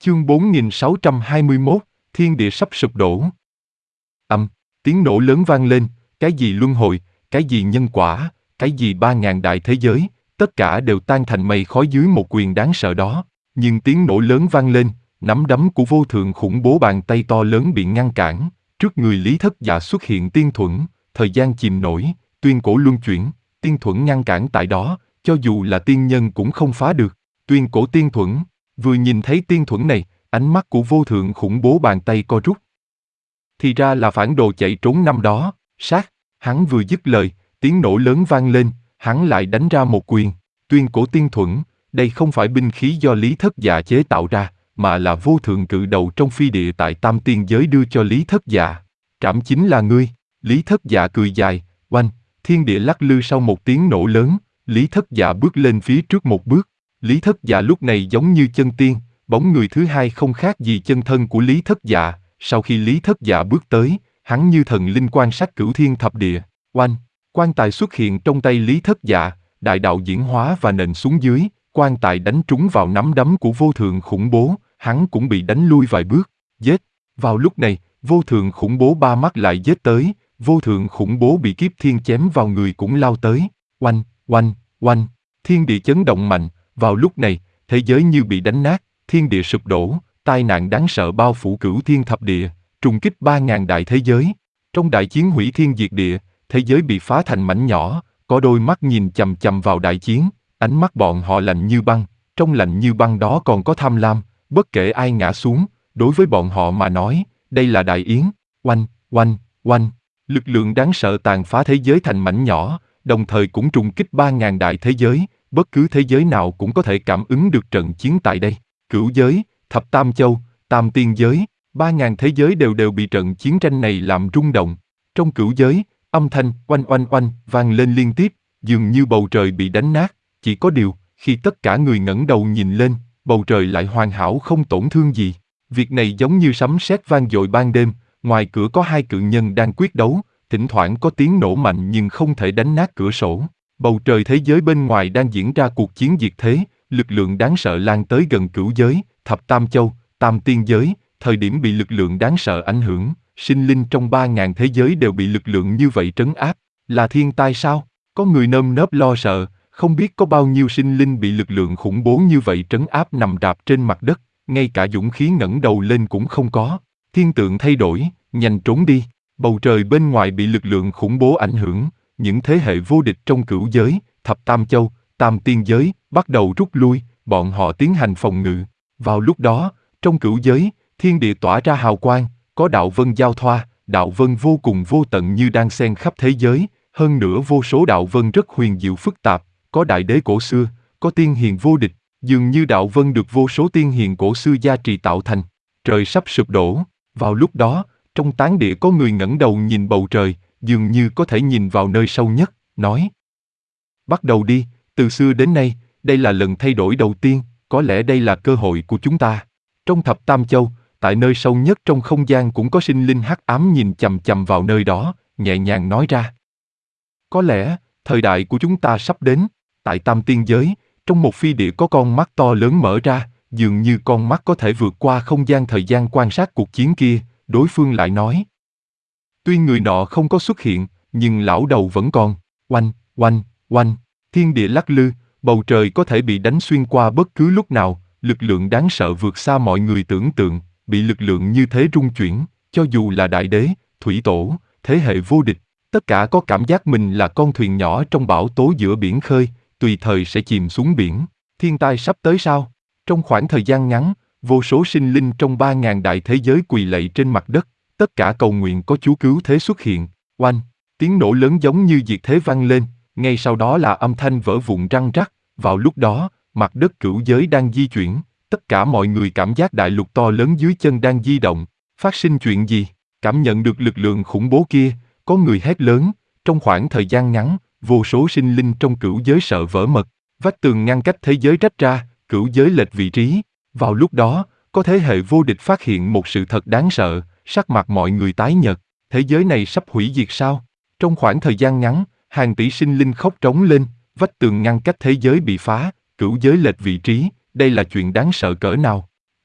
Chương 4621, thiên địa sắp sụp đổ. Tiếng nổ lớn vang lên, cái gì luân hồi, cái gì nhân quả, cái gì 3.000 đại thế giới, tất cả đều tan thành mây khói dưới một quyền đáng sợ đó. Nhưng tiếng nổ lớn vang lên, nắm đấm của vô thượng khủng bố bàn tay to lớn bị ngăn cản, trước người Lý Thất Dạ xuất hiện tiên thuẫn, thời gian chìm nổi, tuyên cổ luân chuyển, tiên thuẫn ngăn cản tại đó, cho dù là tiên nhân cũng không phá được. Tuyên cổ tiên thuẫn, vừa nhìn thấy tiên thuẫn này, ánh mắt của vô thượng khủng bố bàn tay co rút. Thì ra là phản đồ chạy trốn năm đó, sát, hắn vừa dứt lời, tiếng nổ lớn vang lên, hắn lại đánh ra một quyền. Tuyên cổ tiên thuẫn, đây không phải binh khí do Lý Thất Dạ chế tạo ra, mà là vô thượng cự đầu trong phi địa tại Tam Tiên giới đưa cho Lý Thất Dạ. Trảm chính là ngươi. Lý Thất Dạ cười dài, oanh, thiên địa lắc lư sau một tiếng nổ lớn, Lý Thất Dạ bước lên phía trước một bước. Lý Thất Dạ lúc này giống như chân tiên, bóng người thứ hai không khác gì chân thân của Lý Thất Dạ. Sau khi Lý Thất Dạ bước tới, hắn như thần linh quan sát cửu thiên thập địa. Oanh, quan tài xuất hiện trong tay Lý Thất Dạ, đại đạo diễn hóa và nện xuống dưới, quan tài đánh trúng vào nắm đấm của vô thượng khủng bố, hắn cũng bị đánh lui vài bước. Giết. Vào lúc này, vô thượng khủng bố ba mắt lại giết tới, vô thượng khủng bố bị kiếp thiên chém vào người cũng lao tới. Oanh, oanh, oanh, thiên địa chấn động mạnh. Vào lúc này, thế giới như bị đánh nát, thiên địa sụp đổ, tai nạn đáng sợ bao phủ cửu thiên thập địa, trùng kích 3.000 đại thế giới. Trong đại chiến hủy thiên diệt địa, thế giới bị phá thành mảnh nhỏ, có đôi mắt nhìn chằm chằm vào đại chiến, ánh mắt bọn họ lạnh như băng, trong lạnh như băng đó còn có tham lam, bất kể ai ngã xuống, đối với bọn họ mà nói, đây là đại yến. Oanh, oanh, oanh, lực lượng đáng sợ tàn phá thế giới thành mảnh nhỏ, đồng thời cũng trùng kích 3.000 đại thế giới, bất cứ thế giới nào cũng có thể cảm ứng được trận chiến tại đây. Cửu giới, thập tam châu, tam tiên giới, 3.000 thế giới đều bị trận chiến tranh này làm rung động. Trong cửu giới, âm thanh oanh oanh oanh vang lên liên tiếp, dường như bầu trời bị đánh nát. Chỉ có điều, khi tất cả người ngẩng đầu nhìn lên, bầu trời lại hoàn hảo không tổn thương gì. Việc này giống như sấm sét vang dội ban đêm, ngoài cửa có hai cự nhân đang quyết đấu, thỉnh thoảng có tiếng nổ mạnh nhưng không thể đánh nát cửa sổ. Bầu trời thế giới bên ngoài đang diễn ra cuộc chiến diệt thế, lực lượng đáng sợ lan tới gần cửu giới, thập tam châu, tam tiên giới, thời điểm bị lực lượng đáng sợ ảnh hưởng, sinh linh trong 3.000 thế giới đều bị lực lượng như vậy trấn áp. Là thiên tai sao? Có người nơm nớp lo sợ, không biết có bao nhiêu sinh linh bị lực lượng khủng bố như vậy trấn áp nằm rạp trên mặt đất, ngay cả dũng khí ngẩng đầu lên cũng không có. Thiên tượng thay đổi, nhanh trốn đi. Bầu trời bên ngoài bị lực lượng khủng bố ảnh hưởng, những thế hệ vô địch trong cửu giới, thập tam châu, tam tiên giới, bắt đầu rút lui, bọn họ tiến hành phòng ngự. Vào lúc đó, trong cửu giới, thiên địa tỏa ra hào quang, có đạo vân giao thoa, đạo vân vô cùng vô tận như đang xen khắp thế giới, hơn nữa vô số đạo vân rất huyền diệu phức tạp, có đại đế cổ xưa, có tiên hiền vô địch, dường như đạo vân được vô số tiên hiền cổ xưa gia trì tạo thành. Trời sắp sụp đổ, vào lúc đó, trong tán địa có người ngẩng đầu nhìn bầu trời, dường như có thể nhìn vào nơi sâu nhất, nói: bắt đầu đi, từ xưa đến nay, đây là lần thay đổi đầu tiên, có lẽ đây là cơ hội của chúng ta. Trong thập tam châu, tại nơi sâu nhất trong không gian cũng có sinh linh hắc ám nhìn chằm chằm vào nơi đó, nhẹ nhàng nói ra: có lẽ, thời đại của chúng ta sắp đến. Tại tam tiên giới, trong một phi địa có con mắt to lớn mở ra, dường như con mắt có thể vượt qua không gian thời gian quan sát cuộc chiến kia, đối phương lại nói: tuy người nọ không có xuất hiện, nhưng lão đầu vẫn còn. Oanh, oanh, oanh, thiên địa lắc lư, bầu trời có thể bị đánh xuyên qua bất cứ lúc nào, lực lượng đáng sợ vượt xa mọi người tưởng tượng, bị lực lượng như thế rung chuyển, cho dù là đại đế, thủy tổ, thế hệ vô địch, tất cả có cảm giác mình là con thuyền nhỏ trong bão tố giữa biển khơi, tùy thời sẽ chìm xuống biển. Thiên tai sắp tới sao? Trong khoảng thời gian ngắn, vô số sinh linh trong 3.000 đại thế giới quỳ lạy trên mặt đất, tất cả cầu nguyện có Chúa cứu thế xuất hiện. Oanh, tiếng nổ lớn giống như diệt thế vang lên, ngay sau đó là âm thanh vỡ vụn răng rắc. Vào lúc đó, mặt đất cửu giới đang di chuyển, tất cả mọi người cảm giác đại lục to lớn dưới chân đang di động. Phát sinh chuyện gì? Cảm nhận được lực lượng khủng bố kia, có người hét lớn. Trong khoảng thời gian ngắn, vô số sinh linh trong cửu giới sợ vỡ mật, vách tường ngăn cách thế giới rách ra, cửu giới lệch vị trí. Vào lúc đó, có thế hệ vô địch phát hiện một sự thật đáng sợ, sắc mặt mọi người tái nhợt. Thế giới này sắp hủy diệt sao? Trong khoảng thời gian ngắn, hàng tỷ sinh linh khóc trống lên, vách tường ngăn cách thế giới bị phá, cửu giới lệch vị trí, đây là chuyện đáng sợ cỡ nào?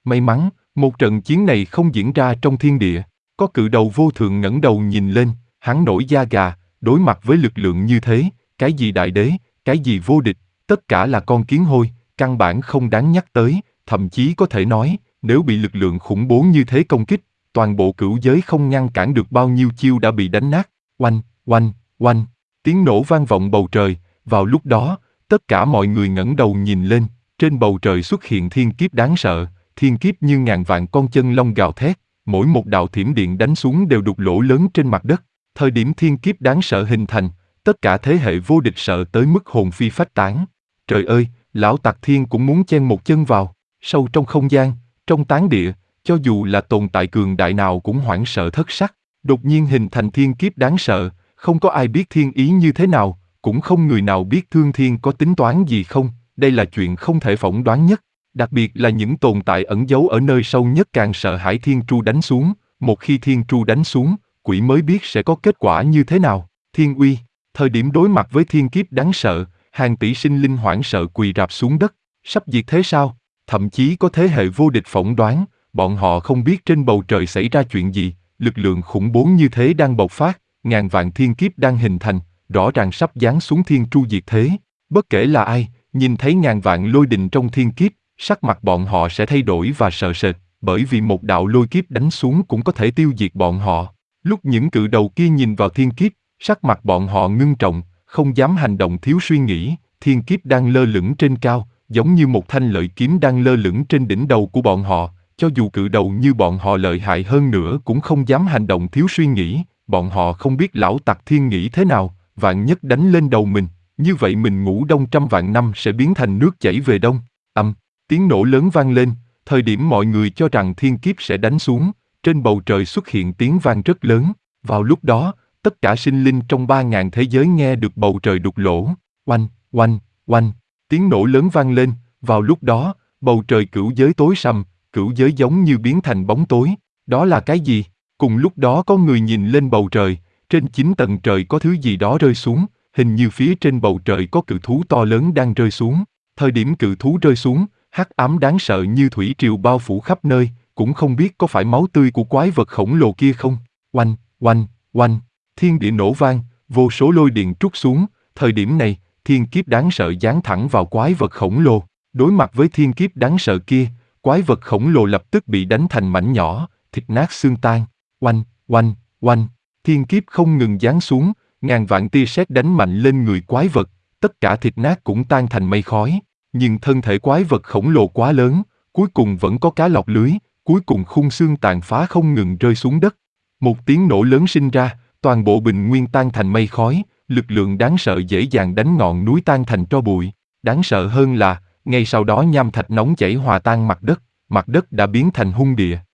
May mắn, một trận chiến này không diễn ra trong thiên địa. Có cự đầu vô thượng ngẩng đầu nhìn lên, hắn nổi da gà, đối mặt với lực lượng như thế, cái gì đại đế, cái gì vô địch, tất cả là con kiến hôi, căn bản không đáng nhắc tới, thậm chí có thể nói, nếu bị lực lượng khủng bố như thế công kích, toàn bộ cửu giới không ngăn cản được bao nhiêu chiêu đã bị đánh nát. Oanh, oanh, oanh, tiếng nổ vang vọng bầu trời, vào lúc đó, tất cả mọi người ngẩng đầu nhìn lên, trên bầu trời xuất hiện thiên kiếp đáng sợ, thiên kiếp như ngàn vạn con chân long gào thét, mỗi một đạo thiểm điện đánh xuống đều đục lỗ lớn trên mặt đất. Thời điểm thiên kiếp đáng sợ hình thành, tất cả thế hệ vô địch sợ tới mức hồn phi phách tán. Trời ơi, lão Tặc Thiên cũng muốn chen một chân vào, sâu trong không gian, trong tán địa, cho dù là tồn tại cường đại nào cũng hoảng sợ thất sắc. Đột nhiên hình thành thiên kiếp đáng sợ, không có ai biết thiên ý như thế nào, cũng không người nào biết Thương Thiên có tính toán gì không, đây là chuyện không thể phỏng đoán nhất. Đặc biệt là những tồn tại ẩn giấu ở nơi sâu nhất càng sợ hãi thiên tru đánh xuống, một khi thiên tru đánh xuống, quỷ mới biết sẽ có kết quả như thế nào. Thiên uy, thời điểm đối mặt với thiên kiếp đáng sợ, hàng tỷ sinh linh hoảng sợ quỳ rạp xuống đất, sắp diệt thế sao? Thậm chí có thế hệ vô địch phỏng đoán, bọn họ không biết trên bầu trời xảy ra chuyện gì, lực lượng khủng bố như thế đang bộc phát, ngàn vạn thiên kiếp đang hình thành, rõ ràng sắp giáng xuống thiên tru diệt thế. Bất kể là ai, nhìn thấy ngàn vạn lôi đình trong thiên kiếp, sắc mặt bọn họ sẽ thay đổi và sợ sệt, bởi vì một đạo lôi kiếp đánh xuống cũng có thể tiêu diệt bọn họ. Lúc những cự đầu kia nhìn vào thiên kiếp, sắc mặt bọn họ ngưng trọng, không dám hành động thiếu suy nghĩ, thiên kiếp đang lơ lửng trên cao, giống như một thanh lợi kiếm đang lơ lửng trên đỉnh đầu của bọn họ, cho dù cự đầu như bọn họ lợi hại hơn nữa cũng không dám hành động thiếu suy nghĩ, bọn họ không biết lão Tặc Thiên nghĩ thế nào, vạn nhất đánh lên đầu mình, như vậy mình ngủ đông trăm vạn năm sẽ biến thành nước chảy về đông. Tiếng nổ lớn vang lên, thời điểm mọi người cho rằng thiên kiếp sẽ đánh xuống, trên bầu trời xuất hiện tiếng vang rất lớn, vào lúc đó, tất cả sinh linh trong 3.000 thế giới nghe được bầu trời đục lỗ, oanh, oanh, oanh, tiếng nổ lớn vang lên, vào lúc đó, bầu trời cửu giới tối sầm, cửu giới giống như biến thành bóng tối, đó là cái gì? Cùng lúc đó có người nhìn lên bầu trời, trên 9 tầng trời có thứ gì đó rơi xuống, hình như phía trên bầu trời có cự thú to lớn đang rơi xuống, thời điểm cự thú rơi xuống, hắc ám đáng sợ như thủy triều bao phủ khắp nơi, cũng không biết có phải máu tươi của quái vật khổng lồ kia không. Oanh, oanh, oanh, thiên địa nổ vang, vô số lôi điện trút xuống, thời điểm này, thiên kiếp đáng sợ giáng thẳng vào quái vật khổng lồ. Đối mặt với thiên kiếp đáng sợ kia, quái vật khổng lồ lập tức bị đánh thành mảnh nhỏ, thịt nát xương tan. Oanh, oanh, oanh, thiên kiếp không ngừng giáng xuống, ngàn vạn tia sét đánh mạnh lên người quái vật, tất cả thịt nát cũng tan thành mây khói. Nhưng thân thể quái vật khổng lồ quá lớn, cuối cùng vẫn có cá lọt lưới, cuối cùng khung xương tàn phá không ngừng rơi xuống đất. Một tiếng nổ lớn sinh ra, toàn bộ bình nguyên tan thành mây khói, lực lượng đáng sợ dễ dàng đánh ngọn núi tan thành tro bụi. Đáng sợ hơn là, ngay sau đó nham thạch nóng chảy hòa tan mặt đất đã biến thành hung địa.